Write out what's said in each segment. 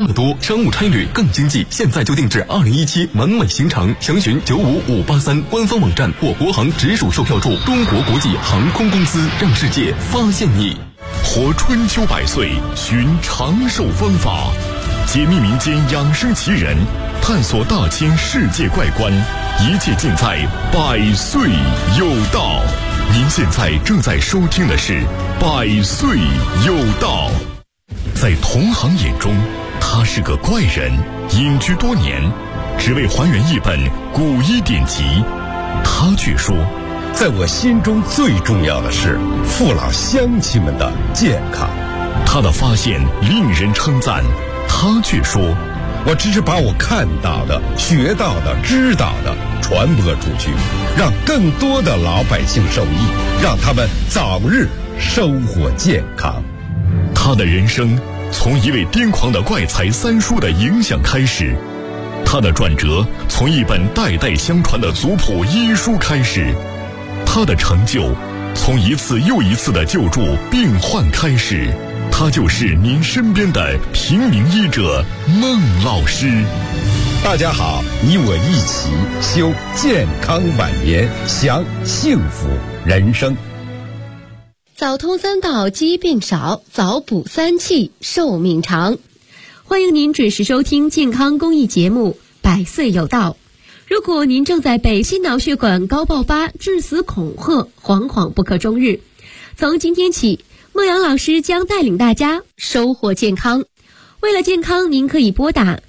乐多，商务差旅更经济，现在就定制2017完美行程，详询95583官方网站或国航直属售票处。中国国际航空公司，让世界发现你。 活春秋百岁，寻长寿方法，解密民间养生奇人，探索大千世界怪观，一切尽在百岁有道。您现在正在收听的是百岁有道。在同行眼中，他是个怪人，隐居多年，只为还原一本古医典籍。他却说， 在我心中最重要的是父老乡亲们的健康。 他的发现令人称赞，他却说， 我只是把我看到的、学到的、知道的传播出去，让更多的老百姓受益，让他们早日收获健康。 他的人生从一位癫狂的怪才三叔的影响开始，他的转折从一本代代相传的族谱医书开始，他的成就从一次又一次的救助病患开始。他就是您身边的平民医者孟老师。 大家好，你我一起修健康晚年，享幸福人生。 早通三道疾病少，早补三气寿命长。欢迎您准时收听健康公益节目百岁有道。如果您正在被心脑血管高爆发致死恐吓，惶惶不可终日，从今天起，孟阳老师将带领大家收获健康。为了健康，您可以拨打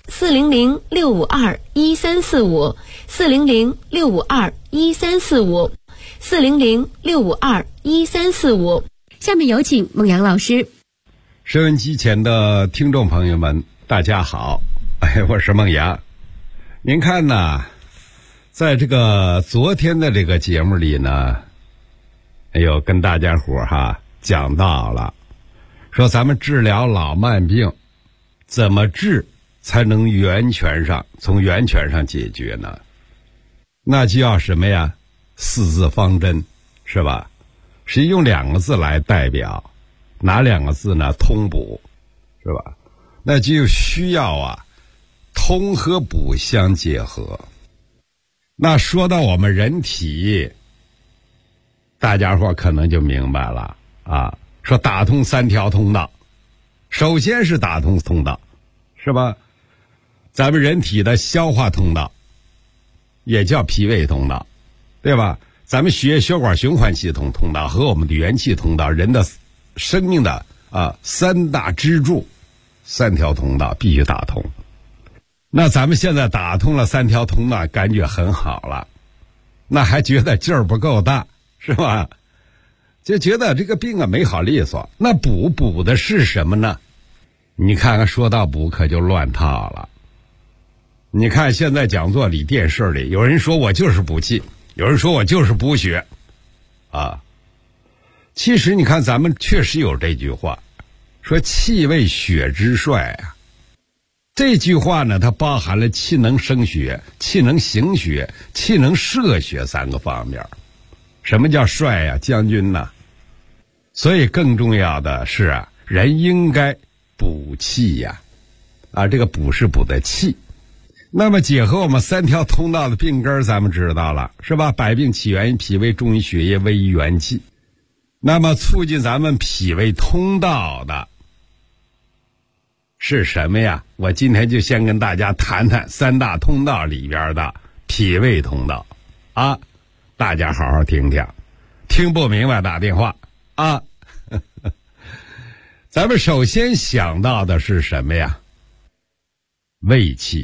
400-652-1345 400-652-1345 400-652-1345。下面有请孟阳老师。 收音机前的听众朋友们，大家好，我是孟阳。您看呢，在这个昨天的这个节目里呢，跟大家伙讲到了，说咱们治疗老慢病怎么治才能从源泉上解决呢？那就要什么呀？四字方针，是吧？是用2个字来代表，哪2个字呢？通补，是吧？那就需要通和补相结合。那说到我们人体，大家伙可能就明白了说打通3条通道，首先是打通通道，是吧？咱们人体的消化通道也叫脾胃通道，对吧？咱们血管循环系统通道和我们的元气通道，人的生命的3大支柱，3条通道必须打通。那咱们现在打通了3条通道，感觉很好了，那还觉得劲儿不够大，是吧？就觉得这个病没好利索。那补的是什么呢？你看看说到补可就乱套了。你看现在讲座里、电视里，有人说我就是补气，有人说我就是补血其实你看咱们确实有这句话，说气为血之帅这句话呢，它包含了气能生血、气能行血、气能摄血3个方面。什么叫帅将军呢？所以更重要的是人应该补气这个补是补的气。那么结合我们3条通道的病根，咱们知道了，是吧？百病起源于脾胃，重于血液，危于元气。那么促进咱们脾胃通道的是什么呀？我今天就先跟大家谈谈3大通道里边的脾胃通道大家好好听听，听不明白打电话咱们首先想到的是什么呀？胃气。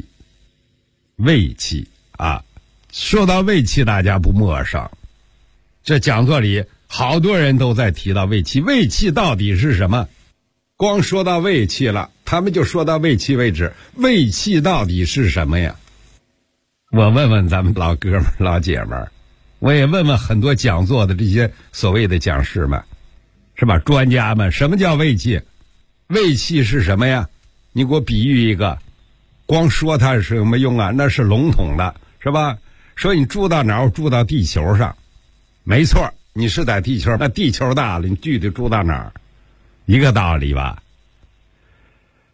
说到胃气，大家不陌生，这讲座里好多人都在提到胃气。胃气到底是什么？光说到胃气了，他们就说到胃气为止。胃气到底是什么呀？我问问咱们老哥们老姐们，我也问问很多讲座的这些所谓的讲师们，是吧？专家们，什么叫胃气？胃气是什么呀？你给我比喻一个。光说它是什么用那是笼统的，是吧？说你住到哪儿？住到地球上，没错，你是在地球，那地球大了，你具体住到哪儿？一个道理吧。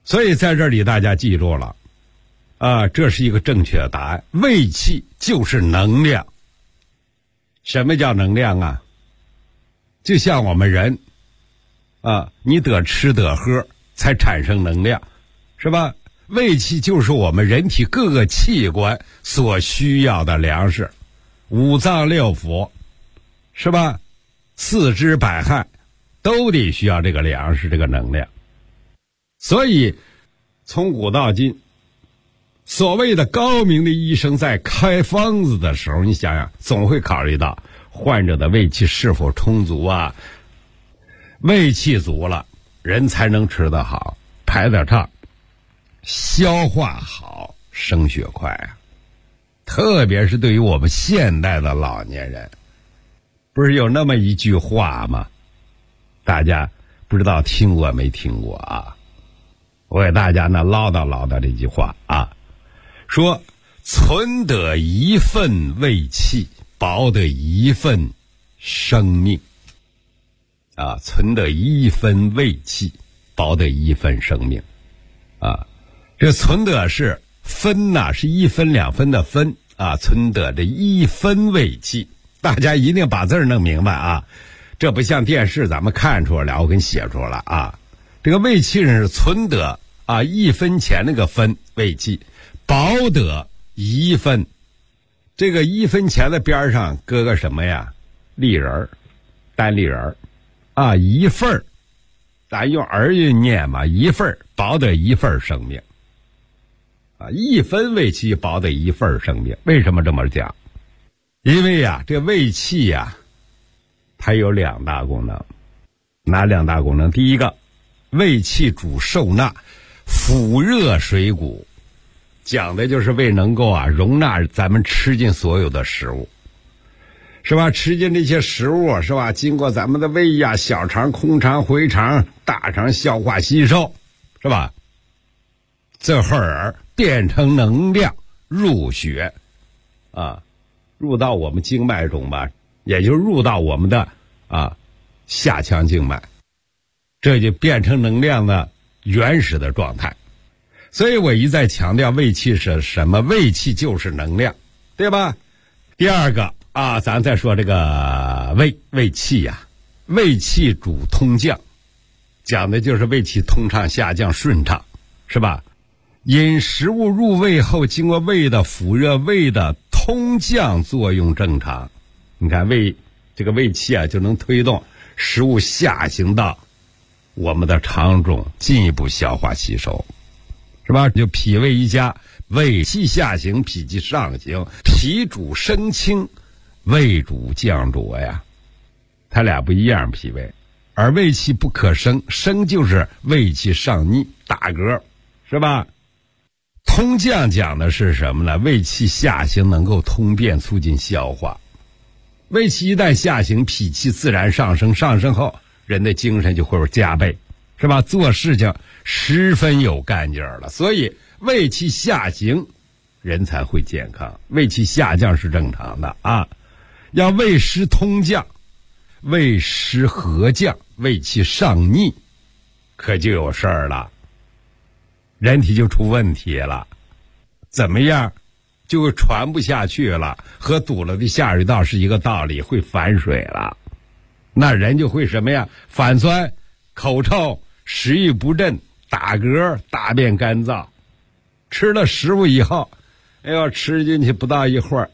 所以在这里大家记住了这是一个正确的答案，胃气就是能量。什么叫能量啊？就像我们人你得吃得喝才产生能量，是吧？胃气就是我们人体各个器官所需要的粮食，五脏六腑，是吧？四肢百骸都得需要这个粮食，这个能量。所以从古到今，所谓的高明的医生在开方子的时候，你想想总会考虑到患者的胃气是否充足啊。胃气足了，人才能吃得好，排得畅，消化好，升血快啊。特别是对于我们现代的老年人，不是有那么一句话吗？大家不知道听过没听过啊？我给大家呢唠叨唠叨这句话说存得一份胃气，保得一份生命存得一分胃气，保得一份生命这存得是分是一分两分的分存得这一分胃气，大家一定把字儿弄明白这不像电视咱们看出来了，我给你写出来了这个胃气是存得一分钱那个分胃气，保得一分，这个一分钱的边上搁个什么呀？立人，单立人一份儿，咱用儿语念嘛，一份儿保得一份生命一分胃气保得一份生命。为什么这么讲？因为这胃气它有两大功能。哪两大功能？第一个，胃气主受纳，抚热水谷，讲的就是胃能够容纳咱们吃进所有的食物，是吧？吃进这些食物是吧？经过咱们的胃小肠、空肠、回肠、大肠消化吸收，是吧？这会儿变成能量入血入到我们经脉中吧，也就入到我们的下腔静脉，这就变成能量的原始的状态。所以我一再强调胃气是什么？胃气就是能量，对吧？第二个咱再说这个胃气胃气主通降，讲的就是胃气通畅下降顺畅，是吧？因食物入胃后，经过胃的抚热，胃的通降作用正常。你看这个胃气就能推动食物下行到我们的肠中，进一步消化吸收，是吧？就脾胃一家，胃气下行，脾气上行，脾主升清，胃主降浊呀。它俩不一样，脾胃，而胃气不可升，升就是胃气上逆，打嗝，是吧？通降讲的是什么呢？胃气下行能够通便，促进消化。胃气一旦下行，脾气自然上升，上升后人的精神就会加倍，是吧？做事情十分有干劲儿了。所以胃气下行人才会健康，胃气下降是正常的要胃湿通降，胃湿合降，胃气上逆，可就有事儿了，人体就出问题了。怎么样？就会传不下去了，和堵了的下水道是一个道理，会反水了。那人就会什么呀？反酸、口臭、食欲不振、打嗝、大便干燥。吃了食物以后，吃进去不到一会儿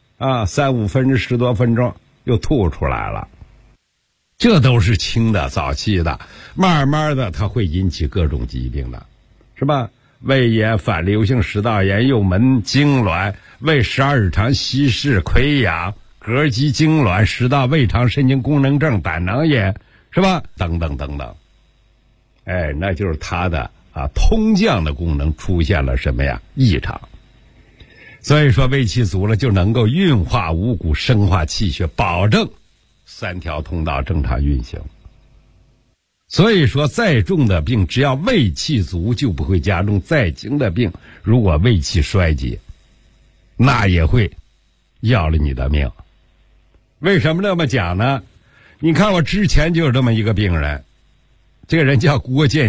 3-5分钟10多分钟又吐出来了。这都是轻的早期的，慢慢的它会引起各种疾病的，是吧？胃炎、反流性食道炎、幽门痉挛、胃12指肠稀释、溃疡、膈肌痉挛、食道胃肠神经功能症、胆囊炎，是吧？等等等等。那就是它的通降的功能出现了什么呀？异常。所以说胃气足了就能够运化五谷，生化气血，保证3条通道正常运行。所以说再重的病只要胃气足就不会加重，再轻的病如果胃气衰竭那也会要了你的命。为什么这么讲呢？你看我之前就有这么一个病人，这个人叫郭建军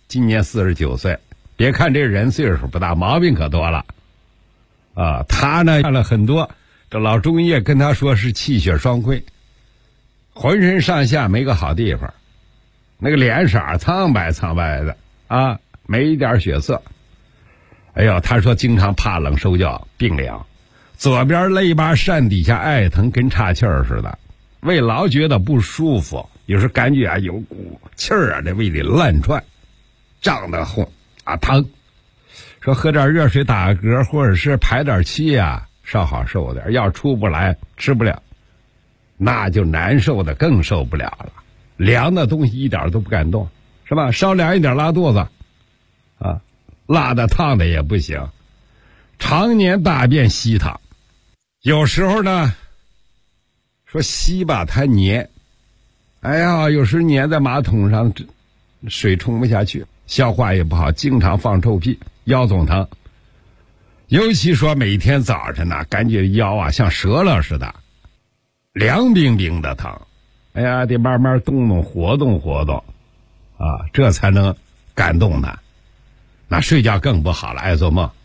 今年49岁。别看这人岁数不大，毛病可多了啊。他呢看了很多，这老中医跟他说是气血双亏，浑身上下没个好地方，那个脸色苍白苍白的啊，没一点血色。哎呦，他说经常怕冷手脚冰凉，左边肋巴扇底下爱疼，跟岔气儿似的，胃老觉得不舒服，有时感觉有股气儿这胃里乱窜，胀得慌啊疼。说喝点热水打个嗝，或者是排点气啊，稍好受点。要出不来吃不了，那就难受的更受不了了。凉的东西一点都不敢动，是吧？稍凉一点拉肚子啊，辣的烫的也不行，常年大便稀淌。有时候呢说稀吧它黏，哎呀，有时粘在马桶上，水冲不下去，消化也不好，经常放臭屁，腰总疼。尤其说每天早晨呢，感觉腰啊像折了似的，凉冰冰的疼。哎呀，得慢慢动动活动活动啊，这才能感动他。那睡觉更不好了，爱做梦，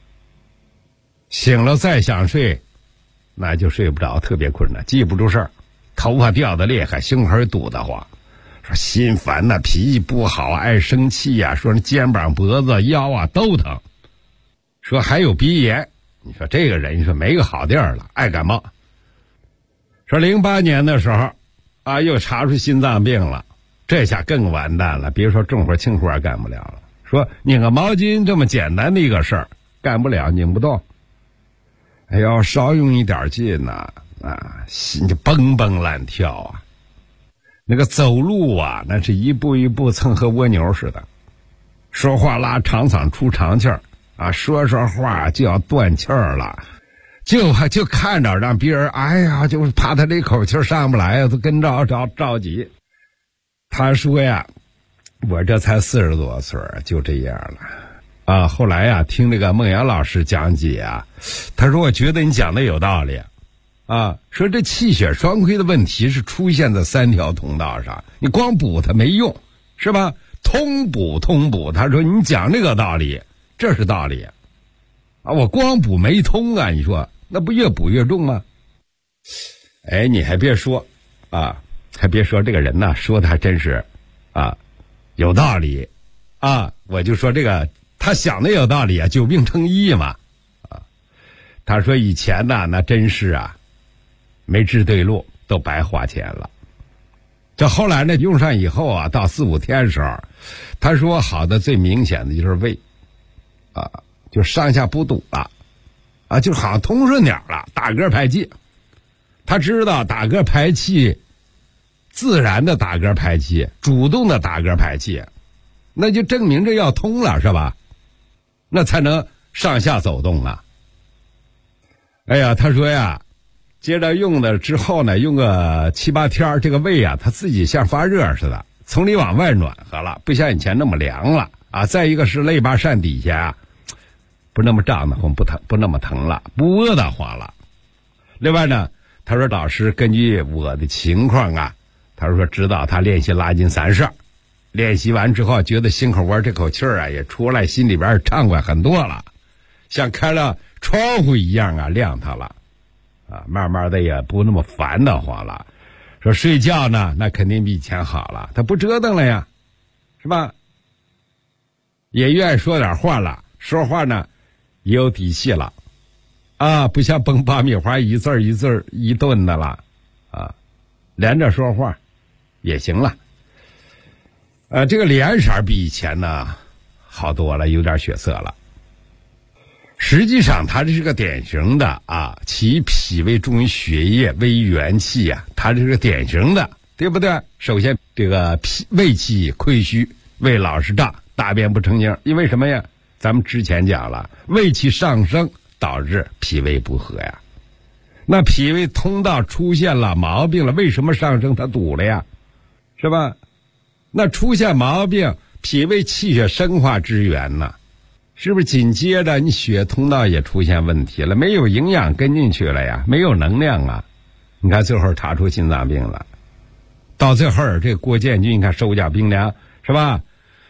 醒了再想睡，那就睡不着，特别困难，记不住事儿，头发掉得厉害，胸口堵得慌，说心烦呐，脾气不好，爱生气呀，说肩膀脖子腰啊都疼，说还有鼻炎。你说这个人，你说没个好地儿了，爱感冒。说08年的时候啊，又查出心脏病了，这下更完蛋了，别说重活轻活干不了了，说拧个毛巾这么简单的一个事儿干不了，拧不动。哎呦，少用一点劲呐，啊，心就蹦蹦乱跳啊。那个走路啊，那是一步一步蹭和蜗牛似的。说话拉长嗓出长气儿啊，说话就要断气儿了，就看着让别人，哎呀，就怕他这口气上不来啊，都跟着着急。他说呀，我这才40多岁就这样了啊。后来呀，听这个孟阳老师讲解啊，他说我觉得你讲的有道理啊，说这气血双亏的问题是出现在3条通道上，你光补它没用，是吧？通补，他说你讲这个道理，这是道理啊，我光补没通啊，你说那不越补越重吗？哎，你还别说啊，还别说这个人呢，说的还真是啊有道理啊。我就说这个他想的有道理啊，久病成医嘛啊。他说以前呢，那真是啊没治对路，都白花钱了。这后来呢，用上以后啊，到4、5天的时候，他说好的最明显的就是胃啊，就上下不堵了啊，就好像通顺点了，打嗝排气。他知道打嗝排气，自然的打嗝排气，主动的打嗝排气，那就证明这要通了，是吧？那才能上下走动啊。哎呀，他说呀，接着用的之后呢，用个7、8天，这个胃啊，它自己像发热似的，从里往外暖和了，不像以前那么凉了啊。再一个是肋巴扇底下啊，不那么胀得慌，不那么疼了，不窝得慌了。另外呢，他说老师根据我的情况啊，他说知道他练习拉筋3式，练习完之后觉得心口窝这口气儿啊也出来，心里边畅快很多了，像开了窗户一样啊亮堂了啊，慢慢的也不那么烦得慌了。说睡觉呢，那肯定比以前好了，他不折腾了呀，是吧？也愿意说点话了，说话呢也有底气了啊，不像崩爆米花一字一字一顿的了啊，连着说话也行了。这个脸色比以前呢好多了，有点血色了。实际上它这是个典型的啊，其脾胃重于血液，微于元气啊，它这是个典型的，对不对？首先这个胃气亏虚，胃老是胀，大便不成形，因为什么呀？咱们之前讲了，胃气上升导致脾胃不和呀。那脾胃通道出现了毛病了，为什么上升？它堵了呀，是吧？那出现毛病，脾胃气血生化之源呢，是不是紧接着你血通道也出现问题了？没有营养跟进去了呀，没有能量啊。你看最后查出心脏病了，到最后这郭建军你看手脚冰凉，是吧？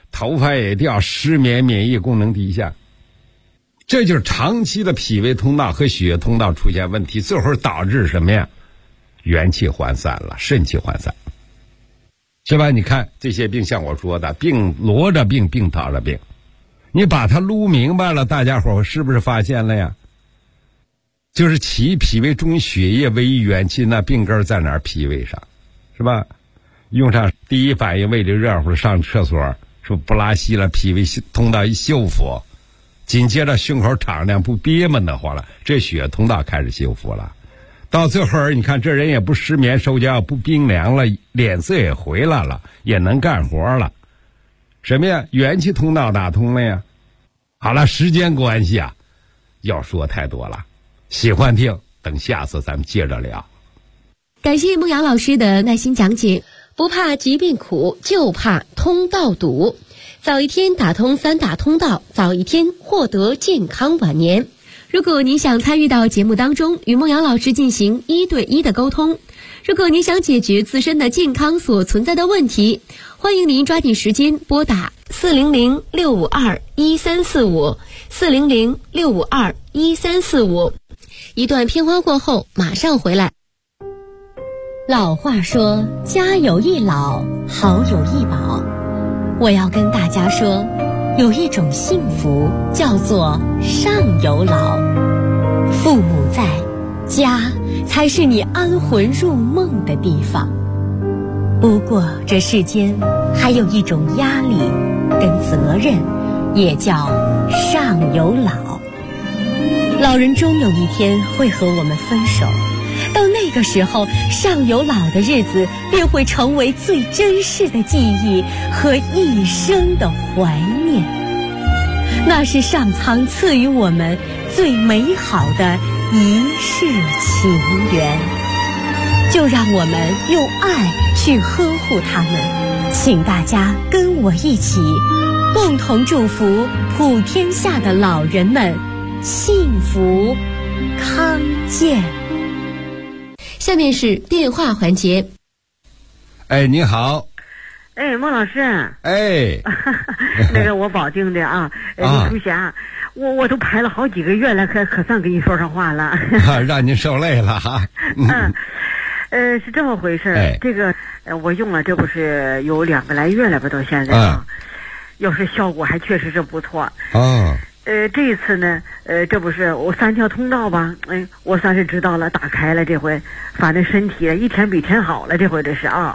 头发也掉，失眠，免疫功能低下。这就是长期的脾胃通道和血液通道出现问题，最后导致什么呀？元气涣散了，肾气涣散，是吧？你看这些病，像我说的病罗着病，病倒着病，你把它撸明白了，大家伙是不是发现了呀？就是其脾胃中血液为元气，那病根在哪儿？脾胃上，是吧？用上第一反应胃里热乎，上厕所说不拉稀了，脾胃通道一修复，紧接着胸口敞亮，不憋闷得慌了，这血通道开始修复了。到最后你看这人也不失眠受觉，不冰凉了，脸色也回来了，也能干活了。什么呀？元气通道打通了呀。好了，时间关系啊，要说太多了，喜欢听等下次咱们接着聊。 感谢孟阳老师的耐心讲解。不怕疾病苦，就怕通道堵。早一天打通3大通道，早一天获得健康晚年。如果您想参与到节目当中，与孟阳老师进行1对1的沟通，如果您想解决自身的健康所存在的问题，欢迎您抓紧时间拨打400-652-1345 400-652-1345。一段片花过后马上回来。老话说，家有一老，好有一宝。我要跟大家说，有一种幸福叫做上有老。父母在，家才是你安魂入梦的地方。不过这世间还有一种压力跟责任，也叫上有老。老人终有一天会和我们分手，到那个时候，上有老的日子便会成为最珍视的记忆和一生的怀念。那是上苍赐予我们最美好的一世情缘，就让我们用爱去呵护他们。请大家跟我一起，共同祝福普天下的老人们幸福康健。下面是电话环节。 哎，你好。 哎，孟老师。 哎， 那个我保定的啊，李淑霞，我都排了好几个月了，可算跟你说上话了。 让您受累了哈。 是这么回事。哎，这个我用了，这不是有2个来月了吧？到现在啊，要是效果还确实是不错。 哦。 这一次呢，这不是我3条通道吧？我算是知道了，打开了。这回反正身体一天比一天好了，这回这是啊。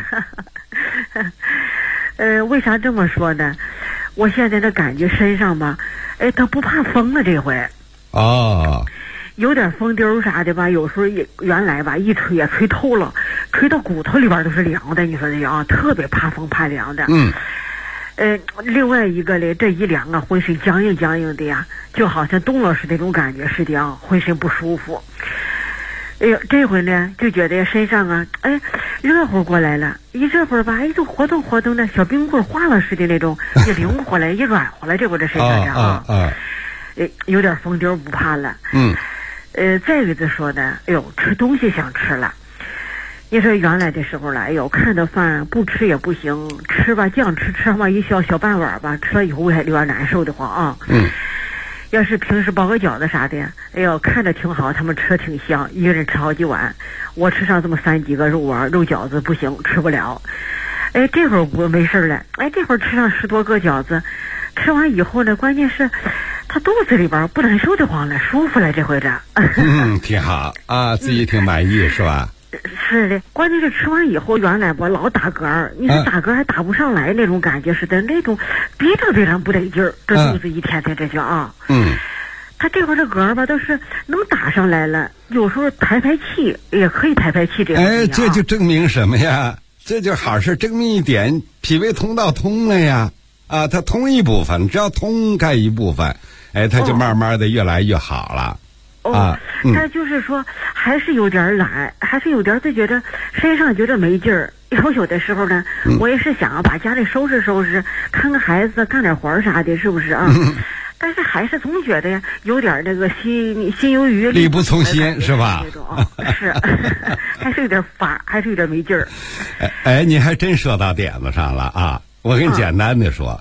为啥这么说呢？我现在的感觉身上吧，它不怕风了这回。 哦。 有点风丢啥的吧，有时候也原来吧一吹也吹透了，吹到骨头里边都是凉的。你说这啊，特别怕风怕凉的。另外一个嘞，这一凉啊，浑身僵硬僵硬的呀，就好像冻了似的那种感觉似的啊，浑身不舒服。哎呦，这回呢就觉得身上啊，热乎过来了，一热乎吧，就活动活动的，小冰棍化了似的那种，也灵活了，也软和了，这回这身上的啊，有点风丢不怕了。再一个说呢，哎呦，吃东西想吃了。你说原来的时候了，哎呦，看到饭不吃也不行，吃吧酱吃上吧一小半碗吧，吃了以后还有点难受的慌啊。要是平时包个饺子啥的，哎呦，看着挺好，他们吃的挺香，一个人吃好几碗，我吃上这么3几个肉丸肉饺子不行，吃不了。这会儿我没事了，这会儿吃上10多个饺子，吃完以后呢，关键是他肚子里边不难受的慌了，舒服了，这回这。 挺好啊，自己挺满意是吧？ 是的，关键是吃完以后，原来吧老打嗝，你说打嗝还打不上来那种感觉似的，那种憋着不得劲儿，这肚子一天天这就啊。他这会儿这嗝吧都是能打上来了，有时候排气也可以排气这个。 这就证明什么呀？这就好事，证明一点，脾胃通道通了呀。啊，它通一部分，只要通开一部分，它就慢慢的越来越好了。 但就是说还是有点懒，还是有点就觉得身上觉得没劲儿。有的时候呢，我也是想把家里收拾收拾，看看孩子，干点活啥的，是不是啊？但是还是总觉得有点那个心有余力不从心，是吧？ 是，还是有点乏，还是有点没劲儿。 你还真说到点子上了啊！我跟你简单的说，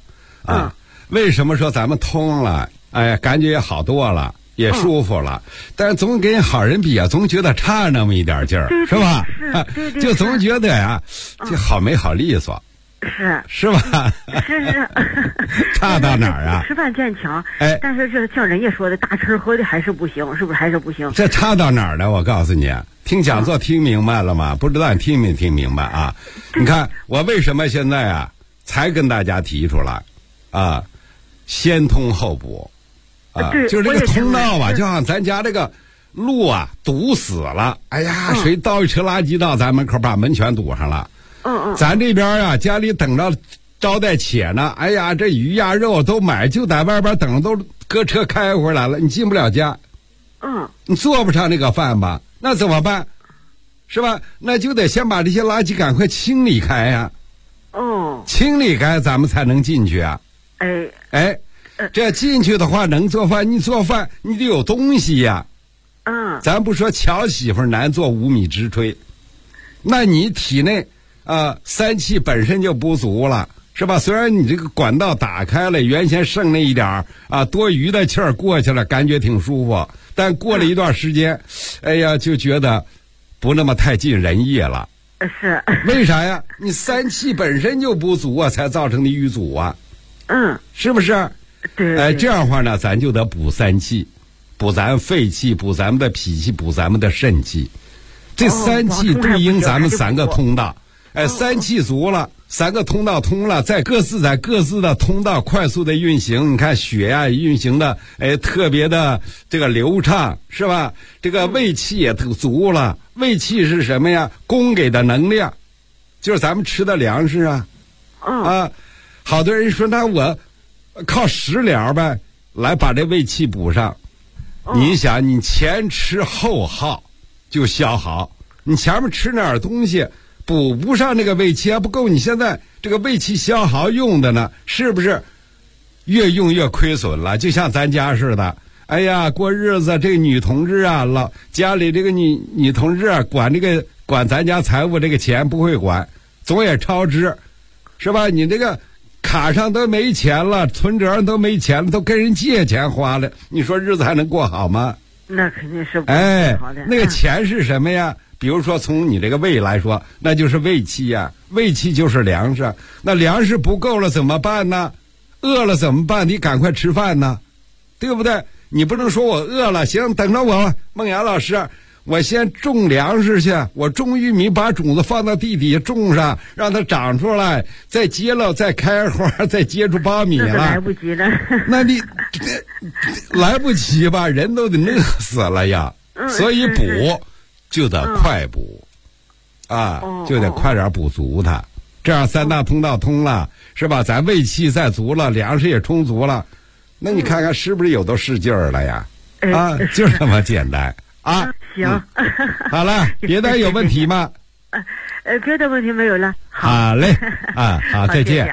为什么说咱们通了，哎呀，感觉也好多了，也舒服了，但是总跟好人比啊，总觉得差那么一点劲儿，是吧？ 对， 就总觉得呀，这好没好利索。是吧？ 是差到哪儿啊？ 吃饭见强，但是这像人家说的大吃喝的还是不行，是不是还是不行？ 这差到哪儿了？我告诉你，听讲座听明白了吗？不知道你听没听明白啊？你看我为什么现在啊才跟大家提出来啊，先通后补啊，就是这个通道啊，就像咱家这个路啊堵死了，哎呀，谁倒一车垃圾到咱门口，把门全堵上了。咱这边啊，家里等着招待且呢，哎呀，这鱼呀肉都买，就在外边等着，都搁车开回来了，你进不了家，你做不上那个饭吧？那怎么办？是吧？那就得先把这些垃圾赶快清理开呀。清理开，咱们才能进去啊。这进去的话，能做饭，你做饭你得有东西呀。咱不说巧媳妇难做无米之炊，那你体内三气本身就不足了，是吧？虽然你这个管道打开了，原先剩那一点多余的气儿过去了，感觉挺舒服，但过了一段时间，哎呀，就觉得不那么太尽人意了。 是为啥呀？你三气本身就不足啊，才造成的瘀阻啊。是不是？ 对。 这样的话呢，咱就得补三气，补咱肺气，补咱们的脾气，补咱们的肾气。这三气对应咱们三个通道。三气足了，三个通道通了，在各自的通道快速的运行，你看血呀运行的特别的这个流畅，是吧？这个胃气也足了，胃气是什么呀？供给的能量，就是咱们吃的粮食啊。好多人说那我靠食疗呗，来把这胃气补上。你想，你前吃后耗就消耗，你前面吃那点东西补不上那个胃气还不够，你现在这个胃气消耗用的呢，是不是越用越亏损了？就像咱家似的，哎呀，过日子这个女同志啊，家里这个女同志啊，管咱家财务这个钱不会管，总也超支，是吧？你这个卡上都没钱了，存折上都没钱了，都跟人借钱花了，你说日子还能过好吗？ 那肯定是不好的。 那个钱是什么呀？比如说从你这个胃来说，那就是胃气呀，胃气就是粮食，那粮食不够了怎么办呢？饿了怎么办？你赶快吃饭呢，对不对？你不能说我饿了，行，等着我，孟阳老师，我先种粮食去，我种玉米，把种子放到地底下种上，让它长出来，再结了，再开花，再结出苞米了。 来不及了。 那你来不及吧？人都得饿死了呀。所以补就得快补，就得快点补足它。这样三大通道通了，是吧？咱胃气再足了，粮食也充足了，那你看看是不是有都使劲儿了呀？就这么简单。 行， 好了，别的有问题吗？ 别的问题没有了。 好嘞，好，再见。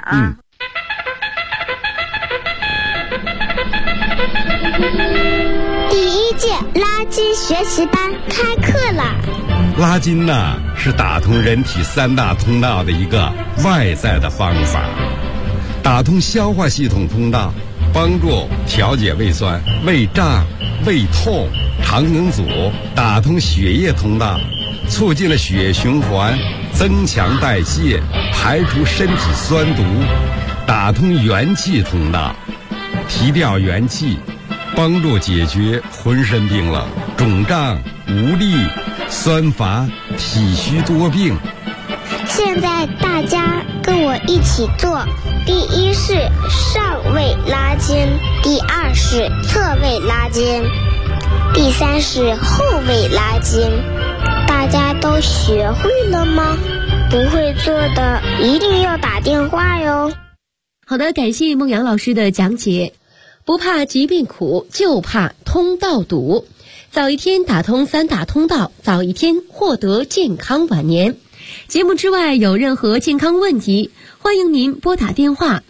第一届拉筋学习班开课了。 拉筋呢，是打通人体三大通道的一个外在的方法，打通消化系统通道，帮助调节胃酸、胃胀、胃痛、肠梗阻，打通血液通道，促进了血液循环，增强代谢，排除身体酸毒，打通元气通道，提调元气，帮助解决浑身冰冷、肿胀、无力、酸乏、体虚多病。 现在大家跟我一起做，第一是上位拉筋，第二是侧位拉筋，第三是后位拉筋。大家都学会了吗？不会做的一定要打电话哟。 好的，感谢孟阳老师的讲解。不怕疾病苦，就怕通道堵。早一天打通三大通道，早一天获得健康晚年。节目之外有任何健康问题，欢迎您拨打电话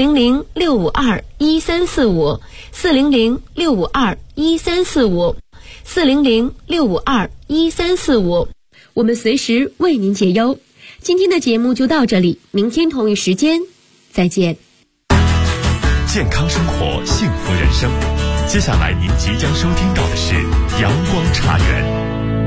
400-652-1345 400-652-1345 400-652-1345，我们随时为您解忧。今天的节目就到这里，明天同一时间再见。 健康生活，幸福人生。接下来您即将收听到的是阳光茶园。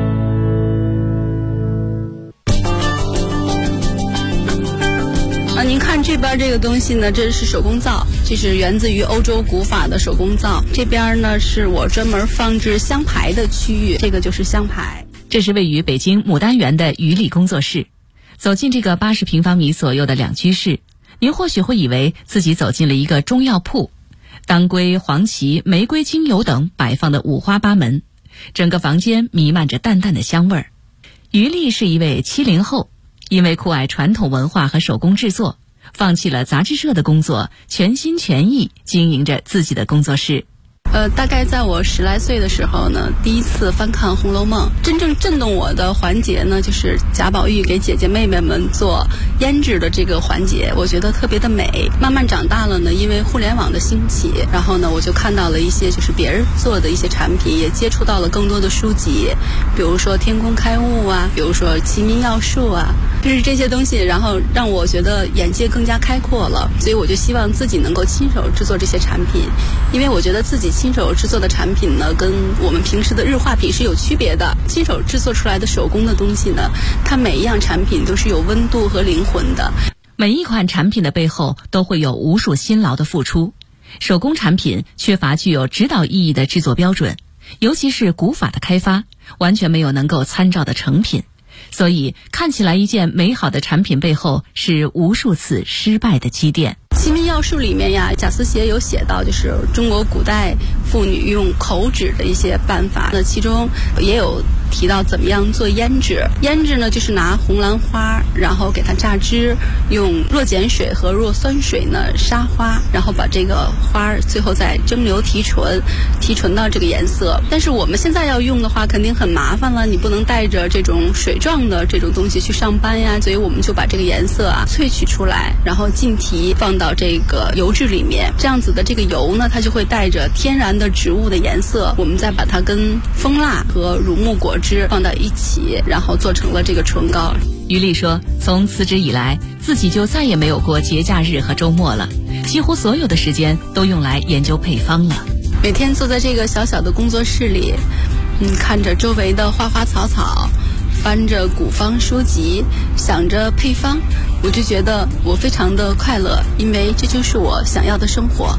您看这边这个东西呢，这是手工皂，这是源自于欧洲古法的手工皂。这边呢是我专门放置香牌的区域，这个就是香牌。 这是位于北京牡丹园的于丽工作室。走进这个80平方米左右的两居室，您或许会以为自己走进了一个中药铺，当归、黄芪、玫瑰精油等摆放的五花八门，整个房间弥漫着淡淡的香味儿。于丽是一位70后，因为酷爱传统文化和手工制作，放弃了杂志社的工作，全心全意经营着自己的工作室。 大概在我10来岁的时候呢，第一次翻看《红楼梦》，真正震动我的环节呢，就是贾宝玉给姐姐妹妹们做胭脂的这个环节，我觉得特别的美。慢慢长大了呢，因为互联网的兴起，然后呢，我就看到了一些就是别人做的一些产品，也接触到了更多的书籍，比如说天工开物啊，比如说齐民要术啊，就是这些东西，然后让我觉得眼界更加开阔了。所以我就希望自己能够亲手制作这些产品，因为我觉得自己亲手制作的产品呢，跟我们平时的日化品是有区别的。亲手制作出来的手工的东西呢，它每一样产品都是有温度和灵魂的。 每一款产品的背后都会有无数辛劳的付出。手工产品缺乏具有指导意义的制作标准，尤其是古法的开发，完全没有能够参照的成品。所以看起来一件美好的产品背后是无数次失败的积淀。 齐民要术里面呀，贾思勰有写到，就是中国古代妇女用口脂的一些办法，那其中也有提到怎么样做胭脂。胭脂呢，就是拿红兰花，然后给它榨汁，用弱碱水和弱酸水呢杀花，然后把这个花最后再蒸馏提纯到这个颜色。但是我们现在要用的话，肯定很麻烦了，你不能带着这种水状的这种东西去上班呀，所以我们就把这个颜色萃取出来，然后浸提放到这个油脂里面，这样子的这个油呢，它就会带着天然的植物的颜色，我们再把它跟蜂蜡和乳木果汁放到一起，然后做成了这个唇膏。 于丽说，从辞职以来，自己就再也没有过节假日和周末了，几乎所有的时间都用来研究配方了。 每天坐在这个小小的工作室里，看着周围的花花草草，翻着古方书籍，想着配方，我就觉得我非常的快乐，因为这就是我想要的生活。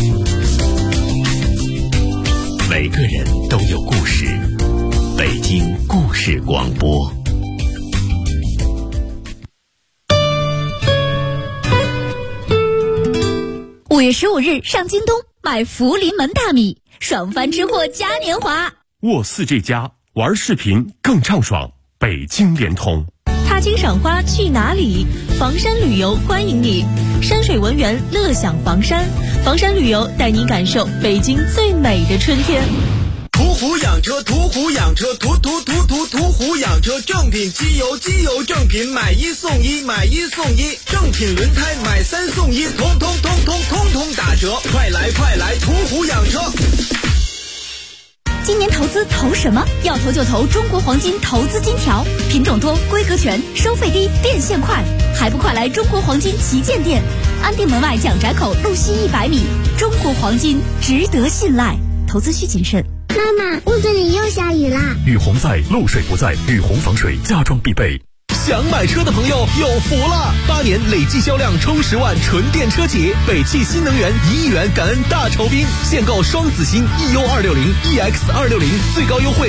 每个人都有故事，北京故事广播。 5月15日上京东买福临门大米，爽翻吃货嘉年华。 沃4G+玩视频更畅爽，北京联通。 踏青赏花去哪里？房山旅游欢迎你，山水文园乐享房山，房山旅游带你感受北京最美的春天。 途虎养车，途虎养车，途虎养车，正品机油正品买1送1，买1送1，正品轮胎买3送1，通通打折，快来途虎养车。 今年投资投什么？要投就投中国黄金投资金条，品种多，规格全，收费低，变现快，还不快来中国黄金旗舰店，安定门外蒋宅口路西100米，中国黄金值得信赖，投资需谨慎。 妈妈，屋子里又下雨啦！ 雨洪在，漏水不在，雨洪防水家装必备。 想买车的朋友有福了！8年累计销量冲10万纯电车企，北汽新能源1亿元感恩大酬宾，现购双子星 EU260、EX260，最高优惠